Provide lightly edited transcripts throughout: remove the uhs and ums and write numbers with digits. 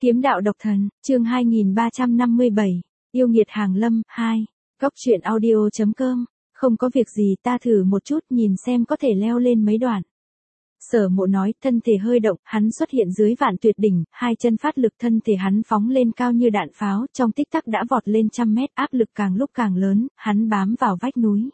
Kiếm đạo độc thần, chương 2357, yêu nghiệt hàng lâm, 2, Cốc truyện audio.com, không có việc gì ta thử một chút nhìn xem có thể leo lên mấy đoạn. Sở Mộ nói, thân thể hơi động, hắn xuất hiện dưới Vạn Tuyệt đỉnh, hai chân phát lực thân thể hắn phóng lên cao như đạn pháo, trong tích tắc đã vọt lên trăm mét, áp lực càng lúc càng lớn, hắn bám vào vách núi.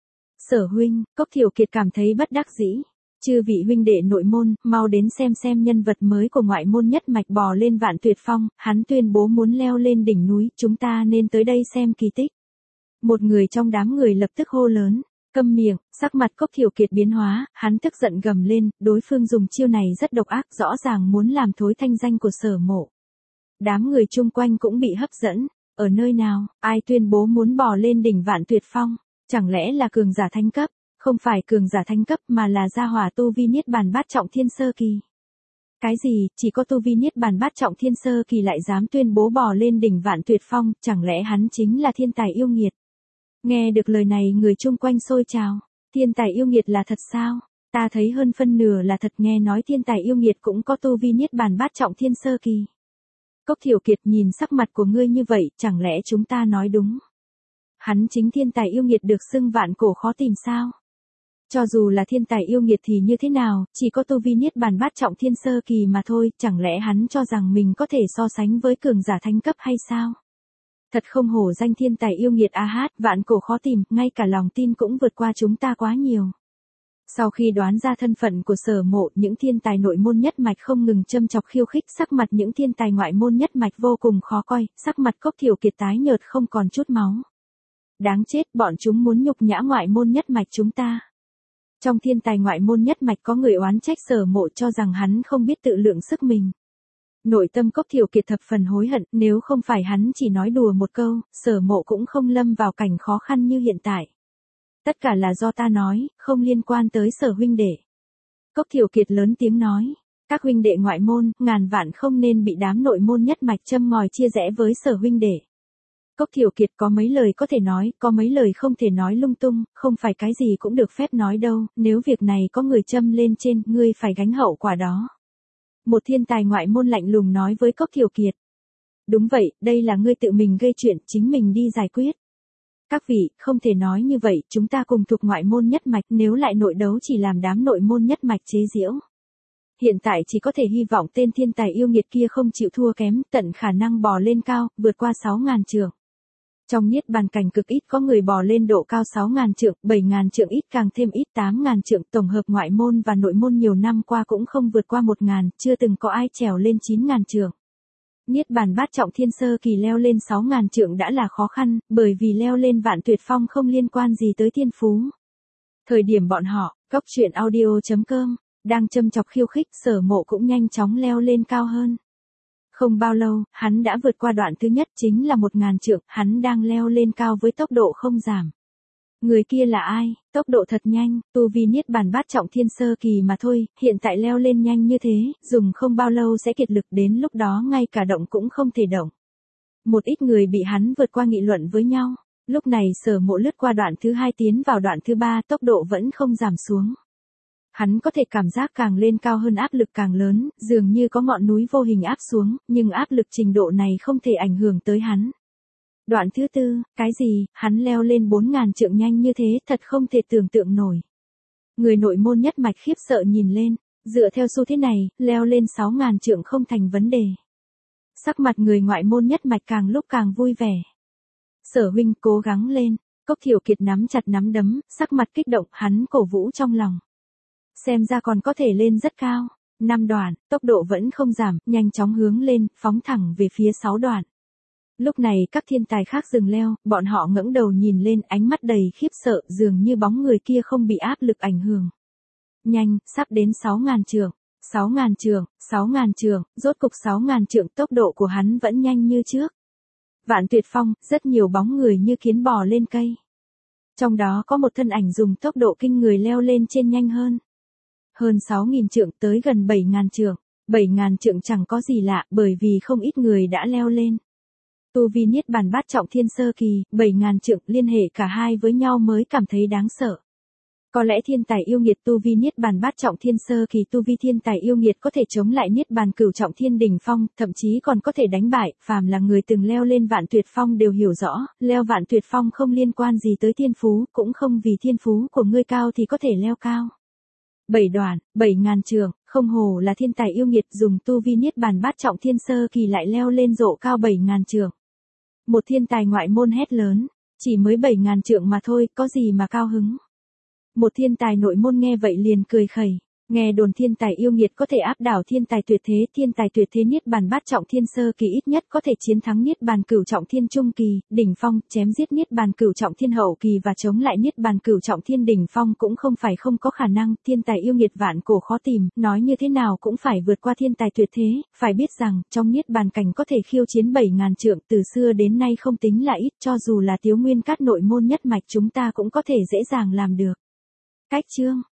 Sở huynh, Cốc Thiểu Kiệt cảm thấy bất đắc dĩ. Chư vị huynh đệ nội môn, mau đến xem nhân vật mới của ngoại môn nhất mạch bò lên Vạn Tuyệt Phong, hắn tuyên bố muốn leo lên đỉnh núi, chúng ta nên tới đây xem kỳ tích. Một người trong đám người lập tức hô lớn, câm miệng, sắc mặt Cốc Thiểu Kiệt biến hóa, hắn tức giận gầm lên, đối phương dùng chiêu này rất độc ác, rõ ràng muốn làm thối thanh danh của Sở Mộ. Đám người chung quanh cũng bị hấp dẫn, ở nơi nào, ai tuyên bố muốn bò lên đỉnh Vạn Tuyệt Phong, chẳng lẽ là cường giả thánh cấp? Không phải cường giả thánh cấp mà là gia hỏa tu vi niết bàn bát trọng thiên sơ kỳ. Cái gì, chỉ có tu vi niết bàn bát trọng thiên sơ kỳ lại dám tuyên bố bò lên đỉnh Vạn Tuyệt Phong, chẳng lẽ hắn chính là thiên tài yêu nghiệt? Nghe được lời này người chung quanh xôi trào, thiên tài yêu nghiệt là thật sao? Ta thấy hơn phân nửa là thật, nghe nói thiên tài yêu nghiệt cũng có tu vi niết bàn bát trọng thiên sơ kỳ. Cốc Thiểu Kiệt nhìn sắc mặt của ngươi như vậy, chẳng lẽ chúng ta nói đúng? Hắn chính thiên tài yêu nghiệt được xưng vạn cổ khó tìm sao? Cho dù là thiên tài yêu nghiệt thì như thế nào, chỉ có tu vi niết bàn bát trọng thiên sơ kỳ mà thôi, chẳng lẽ hắn cho rằng mình có thể so sánh với cường giả thánh cấp hay sao? Thật không hổ danh thiên tài yêu nghiệt a hát, vạn cổ khó tìm, ngay cả lòng tin cũng vượt qua chúng ta quá nhiều. Sau khi đoán ra thân phận của Sở Mộ, những thiên tài nội môn nhất mạch không ngừng châm chọc khiêu khích, sắc mặt những thiên tài ngoại môn nhất mạch vô cùng khó coi, sắc mặt Cốc Thiểu Kiệt tái nhợt không còn chút máu. Đáng chết, bọn chúng muốn nhục nhã ngoại môn nhất mạch chúng ta. Trong thiên tài ngoại môn nhất mạch có người oán trách Sở Mộ cho rằng hắn không biết tự lượng sức mình. Nội tâm Cốc Thiểu Kiệt thập phần hối hận, nếu không phải hắn chỉ nói đùa một câu, Sở Mộ cũng không lâm vào cảnh khó khăn như hiện tại. Tất cả là do ta nói, không liên quan tới Sở huynh đệ. Cốc Thiểu Kiệt lớn tiếng nói, các huynh đệ ngoại môn, ngàn vạn không nên bị đám nội môn nhất mạch châm ngòi chia rẽ với Sở huynh đệ. Cốc Thiểu Kiệt có mấy lời có thể nói, có mấy lời không thể nói lung tung, không phải cái gì cũng được phép nói đâu, nếu việc này có người châm lên trên, ngươi phải gánh hậu quả đó. Một thiên tài ngoại môn lạnh lùng nói với Cốc Thiểu Kiệt. Đúng vậy, đây là ngươi tự mình gây chuyện, chính mình đi giải quyết. Các vị, không thể nói như vậy, chúng ta cùng thuộc ngoại môn nhất mạch, nếu lại nội đấu chỉ làm đám nội môn nhất mạch chế giễu. Hiện tại chỉ có thể hy vọng tên thiên tài yêu nghiệt kia không chịu thua kém, tận khả năng bò lên cao, vượt qua 6.000 trượng. Trong niết bàn cảnh cực ít có người bò lên độ cao 6.000 trượng, 7.000 trượng ít càng thêm ít 8.000 trượng, tổng hợp ngoại môn và nội môn nhiều năm qua cũng không vượt qua 1.000, chưa từng có ai trèo lên 9.000 trượng. Niết bàn bát trọng thiên sơ kỳ leo lên 6.000 trượng đã là khó khăn, bởi vì leo lên Vạn Tuyệt Phong không liên quan gì tới thiên phú. Thời điểm bọn họ, Cốc truyện audio.com, đang châm chọc khiêu khích, Sở Mộ cũng nhanh chóng leo lên cao hơn. Không bao lâu, hắn đã vượt qua đoạn thứ nhất chính là 1.000 trượng, hắn đang leo lên cao với tốc độ không giảm. Người kia là ai? Tốc độ thật nhanh, tu vi niết bàn bát trọng thiên sơ kỳ mà thôi, hiện tại leo lên nhanh như thế, dùng không bao lâu sẽ kiệt lực, đến lúc đó ngay cả động cũng không thể động. Một ít người bị hắn vượt qua nghị luận với nhau, lúc này Sở Mộ lướt qua đoạn thứ hai tiến vào đoạn thứ ba, tốc độ vẫn không giảm xuống. Hắn có thể cảm giác càng lên cao hơn áp lực càng lớn, dường như có ngọn núi vô hình áp xuống, nhưng áp lực trình độ này không thể ảnh hưởng tới hắn. Đoạn thứ tư, cái gì, hắn leo lên 4.000 trượng nhanh như thế, thật không thể tưởng tượng nổi. Người nội môn nhất mạch khiếp sợ nhìn lên, dựa theo xu thế này, leo lên 6.000 trượng không thành vấn đề. Sắc mặt người ngoại môn nhất mạch càng lúc càng vui vẻ. Sở huynh cố gắng lên, Cốc Thiểu Kiệt nắm chặt nắm đấm, sắc mặt kích động, hắn cổ vũ trong lòng. Xem ra còn có thể lên rất cao. 5 đoạn, tốc độ vẫn không giảm, nhanh chóng hướng lên, phóng thẳng về phía 6 đoạn. Lúc này các thiên tài khác dừng leo, bọn họ ngẩng đầu nhìn lên, ánh mắt đầy khiếp sợ, dường như bóng người kia không bị áp lực ảnh hưởng. Nhanh, sắp đến 6.000 trượng, 6.000 trượng, 6.000 trượng, rốt cục 6.000 trượng, tốc độ của hắn vẫn nhanh như trước. Vạn Tuyệt Phong, rất nhiều bóng người như kiến bò lên cây. Trong đó có một thân ảnh dùng tốc độ kinh người leo lên trên nhanh hơn. Hơn 6.000 trượng tới gần 7.000 trượng. 7.000 trượng chẳng có gì lạ, bởi vì không ít người đã leo lên. Tu vi niết bàn bát trọng thiên sơ kỳ, 7.000 trượng liên hệ cả hai với nhau mới cảm thấy đáng sợ. Có lẽ thiên tài yêu nghiệt tu vi niết bàn bát trọng thiên sơ kỳ tu vi thiên tài yêu nghiệt có thể chống lại niết bàn cửu trọng thiên đỉnh phong, thậm chí còn có thể đánh bại, phàm là người từng leo lên vạn tuyệt phong đều hiểu rõ, leo vạn tuyệt phong không liên quan gì tới thiên phú, cũng không vì thiên phú của ngươi cao thì có thể leo cao. 7 đoạn, 7.000 trượng, không hồ là thiên tài yêu nghiệt dùng tu vi niết bàn bát trọng thiên sơ kỳ lại leo lên rộ cao 7.000 trượng. Một thiên tài ngoại môn hét lớn, chỉ mới 7.000 trượng mà thôi, có gì mà cao hứng. Một thiên tài nội môn nghe vậy liền cười khẩy, nghe đồn thiên tài yêu nghiệt có thể áp đảo thiên tài tuyệt thế niết bàn bát trọng thiên sơ kỳ ít nhất có thể chiến thắng niết bàn cửu trọng thiên trung kỳ, đỉnh phong, chém giết niết bàn cửu trọng thiên hậu kỳ và chống lại niết bàn cửu trọng thiên đỉnh phong cũng không phải không có khả năng, thiên tài yêu nghiệt vạn cổ khó tìm, nói như thế nào cũng phải vượt qua thiên tài tuyệt thế, phải biết rằng, trong niết bàn cảnh có thể khiêu chiến 7.000 trượng từ xưa đến nay không tính là ít, cho dù là Tiếu Nguyên Cát nội môn nhất mạch chúng ta cũng có thể dễ dàng làm được. Cách chương